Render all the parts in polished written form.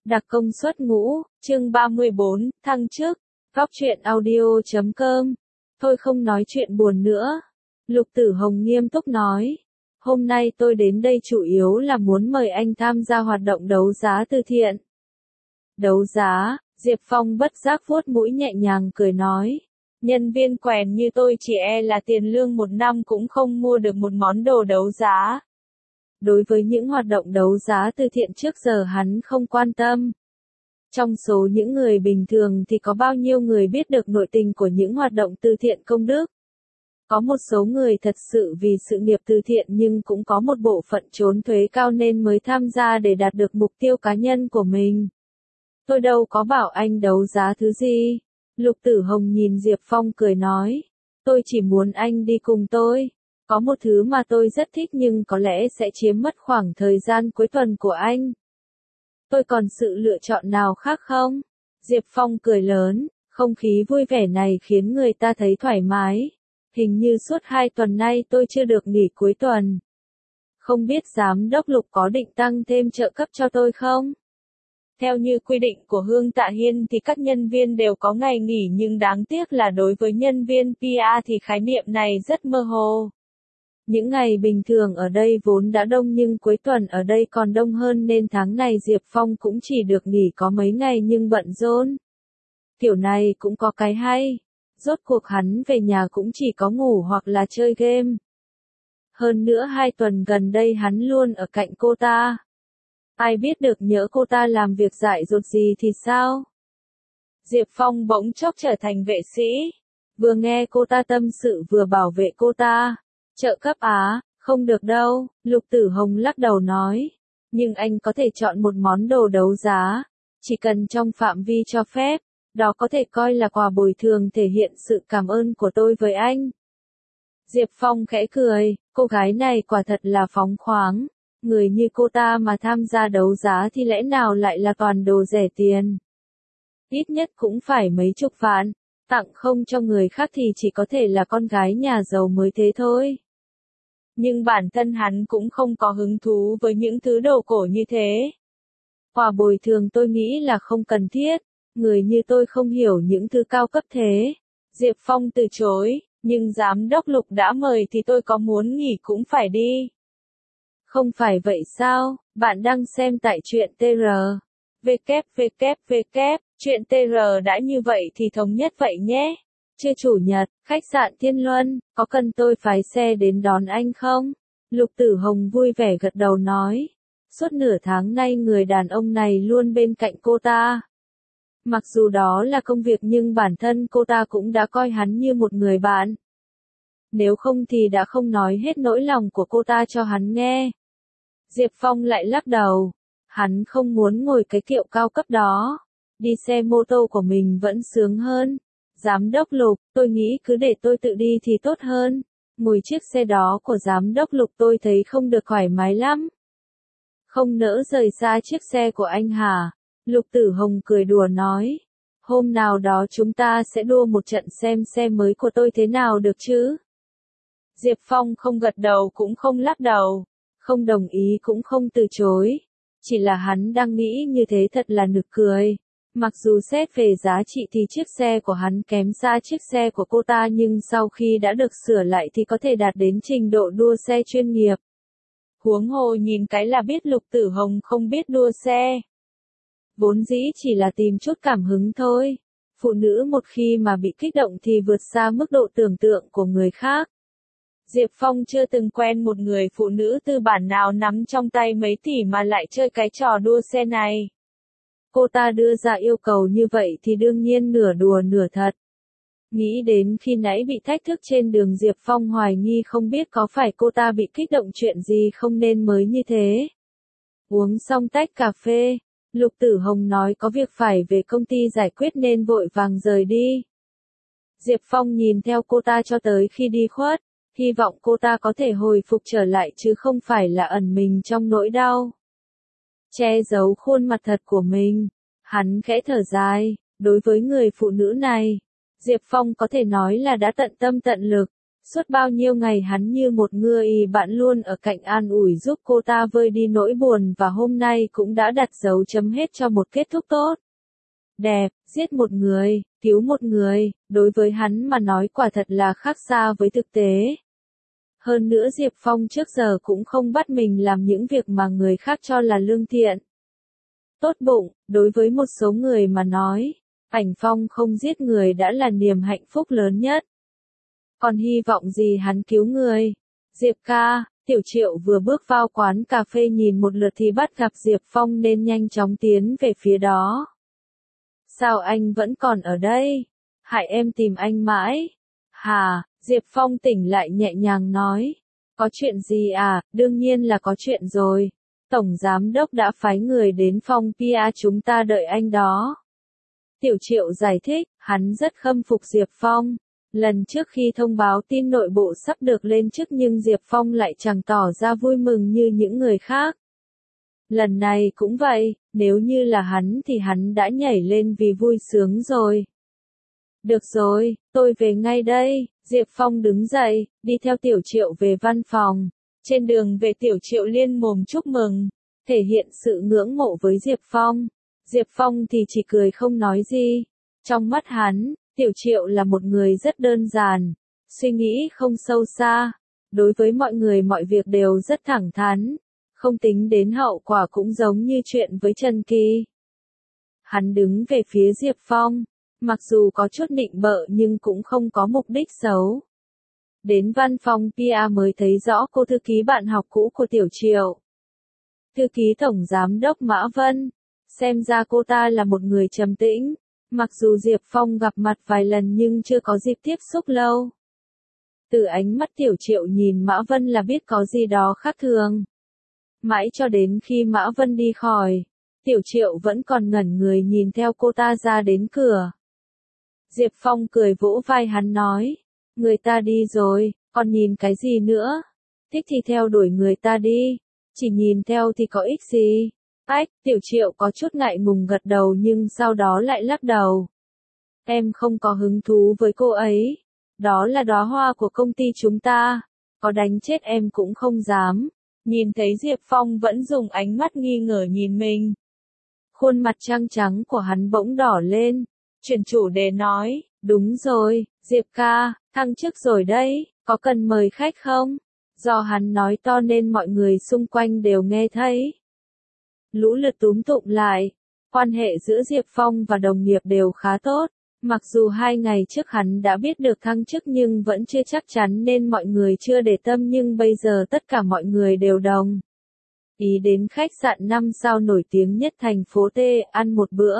Đặc công suất ngũ, chương 34, thăng chức, góc truyện audio.com. Thôi không nói chuyện buồn nữa. Lục Tử Hồng nghiêm túc nói. Hôm nay tôi đến đây chủ yếu là muốn mời anh tham gia hoạt động đấu giá từ thiện. Đấu giá, Diệp Phong bất giác vuốt mũi nhẹ nhàng cười nói. Nhân viên quèn như tôi chỉ e là tiền lương một năm cũng không mua được một món đồ đấu giá. Đối với những hoạt động đấu giá từ thiện trước giờ hắn không quan tâm. Trong số những người bình thường thì có bao nhiêu người biết được nội tình của những hoạt động từ thiện công đức. Có một số người thật sự vì sự nghiệp từ thiện nhưng cũng có một bộ phận trốn thuế cao nên mới tham gia để đạt được mục tiêu cá nhân của mình. Tôi đâu có bảo anh đấu giá thứ gì. Lục Tử Hồng nhìn Diệp Phong cười nói. Tôi chỉ muốn anh đi cùng tôi. Có một thứ mà tôi rất thích nhưng có lẽ sẽ chiếm mất khoảng thời gian cuối tuần của anh. Tôi còn sự lựa chọn nào khác không? Diệp Phong cười lớn, không khí vui vẻ này khiến người ta thấy thoải mái. Hình như suốt 2 tuần nay tôi chưa được nghỉ cuối tuần. Không biết giám đốc Lục có định tăng thêm trợ cấp cho tôi không? Theo như quy định của Hương Tạ Hiên thì các nhân viên đều có ngày nghỉ nhưng đáng tiếc là đối với nhân viên PR thì khái niệm này rất mơ hồ. Những ngày bình thường ở đây vốn đã đông nhưng cuối tuần ở đây còn đông hơn nên tháng này Diệp Phong cũng chỉ được nghỉ có mấy ngày nhưng bận rộn. Kiểu này cũng có cái hay. Rốt cuộc hắn về nhà cũng chỉ có ngủ hoặc là chơi game. Hơn nữa 2 tuần gần đây hắn luôn ở cạnh cô ta. Ai biết được nhỡ cô ta làm việc dại dột gì thì sao? Diệp Phong bỗng chốc trở thành vệ sĩ. Vừa nghe cô ta tâm sự vừa bảo vệ cô ta. Trợ cấp á, không được đâu, Lục Tử Hồng lắc đầu nói. Nhưng anh có thể chọn một món đồ đấu giá. Chỉ cần trong phạm vi cho phép. Đó có thể coi là quà bồi thường thể hiện sự cảm ơn của tôi với anh. Diệp Phong khẽ cười, cô gái này quả thật là phóng khoáng. Người như cô ta mà tham gia đấu giá thì lẽ nào lại là toàn đồ rẻ tiền. Ít nhất cũng phải mấy chục vạn, tặng không cho người khác thì chỉ có thể là con gái nhà giàu mới thế thôi. Nhưng bản thân hắn cũng không có hứng thú với những thứ đồ cổ như thế. Quà bồi thường tôi nghĩ là không cần thiết, người như tôi không hiểu những thứ cao cấp thế. Diệp Phong từ chối, nhưng giám đốc Lục đã mời thì tôi có muốn nghỉ cũng phải đi. Không phải vậy sao, bạn đang xem tại truyện TR. www, truyện TR đã như vậy thì thống nhất vậy nhé. Trưa Chủ nhật, khách sạn Thiên Luân, có cần tôi phái xe đến đón anh không? Lục Tử Hồng vui vẻ gật đầu nói. Suốt nửa tháng nay người đàn ông này luôn bên cạnh cô ta. Mặc dù đó là công việc nhưng bản thân cô ta cũng đã coi hắn như một người bạn. Nếu không thì đã không nói hết nỗi lòng của cô ta cho hắn nghe. Diệp Phong lại lắc đầu. Hắn không muốn ngồi cái kiệu cao cấp đó. Đi xe mô tô của mình vẫn sướng hơn. Giám đốc Lục, tôi nghĩ cứ để tôi tự đi thì tốt hơn. Ngồi chiếc xe đó của giám đốc Lục tôi thấy không được thoải mái lắm. Không nỡ rời xa chiếc xe của anh hả? Lục Tử Hồng cười đùa nói. Hôm nào đó chúng ta sẽ đua một trận xem xe mới của tôi thế nào được chứ? Diệp Phong không gật đầu cũng không lắc đầu. Không đồng ý cũng không từ chối. Chỉ là hắn đang nghĩ như thế thật là nực cười. Mặc dù xét về giá trị thì chiếc xe của hắn kém xa chiếc xe của cô ta nhưng sau khi đã được sửa lại thì có thể đạt đến trình độ đua xe chuyên nghiệp. Huống hồ nhìn cái là biết Lục Tử Hồng không biết đua xe. Vốn dĩ chỉ là tìm chút cảm hứng thôi. Phụ nữ một khi mà bị kích động thì vượt xa mức độ tưởng tượng của người khác. Diệp Phong chưa từng quen một người phụ nữ tư bản nào nắm trong tay mấy tỷ mà lại chơi cái trò đua xe này. Cô ta đưa ra yêu cầu như vậy thì đương nhiên nửa đùa nửa thật. Nghĩ đến khi nãy bị thách thức trên đường Diệp Phong hoài nghi không biết có phải cô ta bị kích động chuyện gì không nên mới như thế. Uống xong tách cà phê, Lục Tử Hồng nói có việc phải về công ty giải quyết nên vội vàng rời đi. Diệp Phong nhìn theo cô ta cho tới khi đi khuất, hy vọng cô ta có thể hồi phục trở lại chứ không phải là ẩn mình trong nỗi đau. Che giấu khuôn mặt thật của mình, hắn khẽ thở dài, đối với người phụ nữ này, Diệp Phong có thể nói là đã tận tâm tận lực, Suốt bao nhiêu ngày hắn như một người bạn luôn ở cạnh an ủi giúp cô ta vơi đi nỗi buồn và hôm nay cũng đã đặt dấu chấm hết cho một kết thúc tốt. Đẹp, giết một người, cứu một người, đối với hắn mà nói quả thật là khác xa với thực tế. Hơn nữa Diệp Phong trước giờ cũng không bắt mình làm những việc mà người khác cho là lương thiện. Tốt bụng, đối với một số người mà nói, Ảnh Phong không giết người đã là niềm hạnh phúc lớn nhất. Còn hy vọng gì hắn cứu người? Diệp ca, Tiểu Triệu vừa bước vào quán cà phê nhìn một lượt thì bắt gặp Diệp Phong nên nhanh chóng tiến về phía đó. Sao anh vẫn còn ở đây? Hại em tìm anh mãi. Hà, Diệp Phong tỉnh lại nhẹ nhàng nói. Có chuyện gì à? Đương nhiên là có chuyện rồi. Tổng Giám Đốc đã phái người đến phòng PR chúng ta đợi anh đó. Tiểu Triệu giải thích, hắn rất khâm phục Diệp Phong. Lần trước khi thông báo tin nội bộ sắp được lên chức nhưng Diệp Phong lại chẳng tỏ ra vui mừng như những người khác. Lần này cũng vậy, nếu như là hắn thì hắn đã nhảy lên vì vui sướng rồi. Được rồi, tôi về ngay đây. Diệp Phong đứng dậy, đi theo Tiểu Triệu về văn phòng. Trên đường về Tiểu Triệu liên mồm chúc mừng, thể hiện sự ngưỡng mộ với Diệp Phong. Diệp Phong thì chỉ cười không nói gì. Trong mắt hắn, Tiểu Triệu là một người rất đơn giản, suy nghĩ không sâu xa. Đối với mọi người mọi việc đều rất thẳng thắn, không tính đến hậu quả cũng giống như chuyện với Trần Kỳ. Hắn đứng về phía Diệp Phong, mặc dù có chút nịnh bợ nhưng cũng không có mục đích xấu. Đến văn phòng PR mới thấy rõ cô thư ký bạn học cũ của Tiểu Triệu. Thư ký Tổng Giám Đốc Mã Vân, xem ra cô ta là một người trầm tĩnh, mặc dù Diệp Phong gặp mặt vài lần nhưng chưa có dịp tiếp xúc lâu. Từ ánh mắt Tiểu Triệu nhìn Mã Vân là biết có gì đó khác thường. Mãi cho đến khi Mã Vân đi khỏi, Tiểu Triệu vẫn còn ngẩn người nhìn theo cô ta ra đến cửa. Diệp Phong cười vỗ vai hắn nói, người ta đi rồi, còn nhìn cái gì nữa? Thích thì theo đuổi người ta đi, chỉ nhìn theo thì có ích gì? Ách, Tiểu Triệu có chút ngại ngùng gật đầu nhưng sau đó lại lắc đầu. Em không có hứng thú với cô ấy, đó là đóa hoa của công ty chúng ta, có đánh chết em cũng không dám. Nhìn thấy Diệp Phong vẫn dùng ánh mắt nghi ngờ nhìn mình. Khuôn mặt trăng trắng của hắn bỗng đỏ lên, chuyển chủ đề nói, đúng rồi, Diệp ca, thăng chức rồi đấy, có cần mời khách không? Do hắn nói to nên mọi người xung quanh đều nghe thấy. Lũ lượt túm tụm lại, quan hệ giữa Diệp Phong và đồng nghiệp đều khá tốt. Mặc dù 2 ngày trước hắn đã biết được thăng chức nhưng vẫn chưa chắc chắn nên mọi người chưa để tâm nhưng bây giờ tất cả mọi người đều đồng ý đến khách sạn 5 sao nổi tiếng nhất thành phố T ăn một bữa.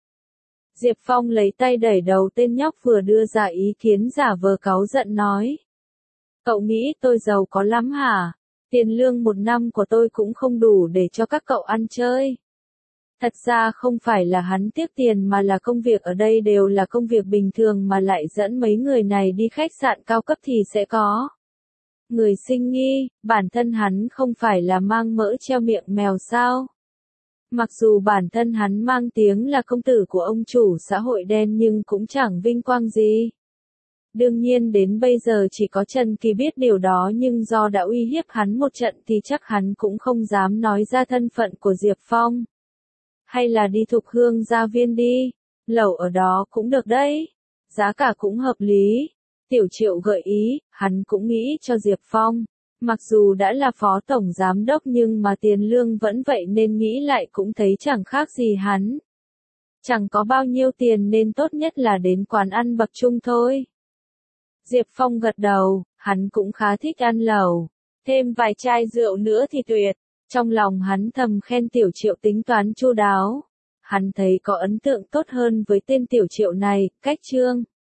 Diệp Phong lấy tay đẩy đầu tên nhóc vừa đưa ra ý kiến giả vờ cáu giận nói. Cậu nghĩ tôi giàu có lắm hả? Tiền lương 1 năm của tôi cũng không đủ để cho các cậu ăn chơi. Thật ra không phải là hắn tiếc tiền mà là công việc ở đây đều là công việc bình thường mà lại dẫn mấy người này đi khách sạn cao cấp thì sẽ có người sinh nghi, bản thân hắn không phải là mang mỡ treo miệng mèo sao. Mặc dù bản thân hắn mang tiếng là công tử của ông chủ xã hội đen nhưng cũng chẳng vinh quang gì. Đương nhiên đến bây giờ chỉ có Trần Kỳ biết điều đó nhưng do đã uy hiếp hắn một trận thì chắc hắn cũng không dám nói ra thân phận của Diệp Phong. Hay là đi Thục Hương Gia Viên đi, lẩu ở đó cũng được đấy, giá cả cũng hợp lý. Tiểu Triệu gợi ý, hắn cũng nghĩ cho Diệp Phong. Mặc dù đã là phó tổng giám đốc nhưng mà tiền lương vẫn vậy nên nghĩ lại cũng thấy chẳng khác gì hắn. Chẳng có bao nhiêu tiền nên tốt nhất là đến quán ăn bậc trung thôi. Diệp Phong gật đầu, hắn cũng khá thích ăn lẩu. Thêm vài chai rượu nữa thì tuyệt. Trong lòng hắn thầm khen Tiểu Triệu tính toán chu đáo. Hắn thấy có ấn tượng tốt hơn với tên Tiểu Triệu này, cách trương.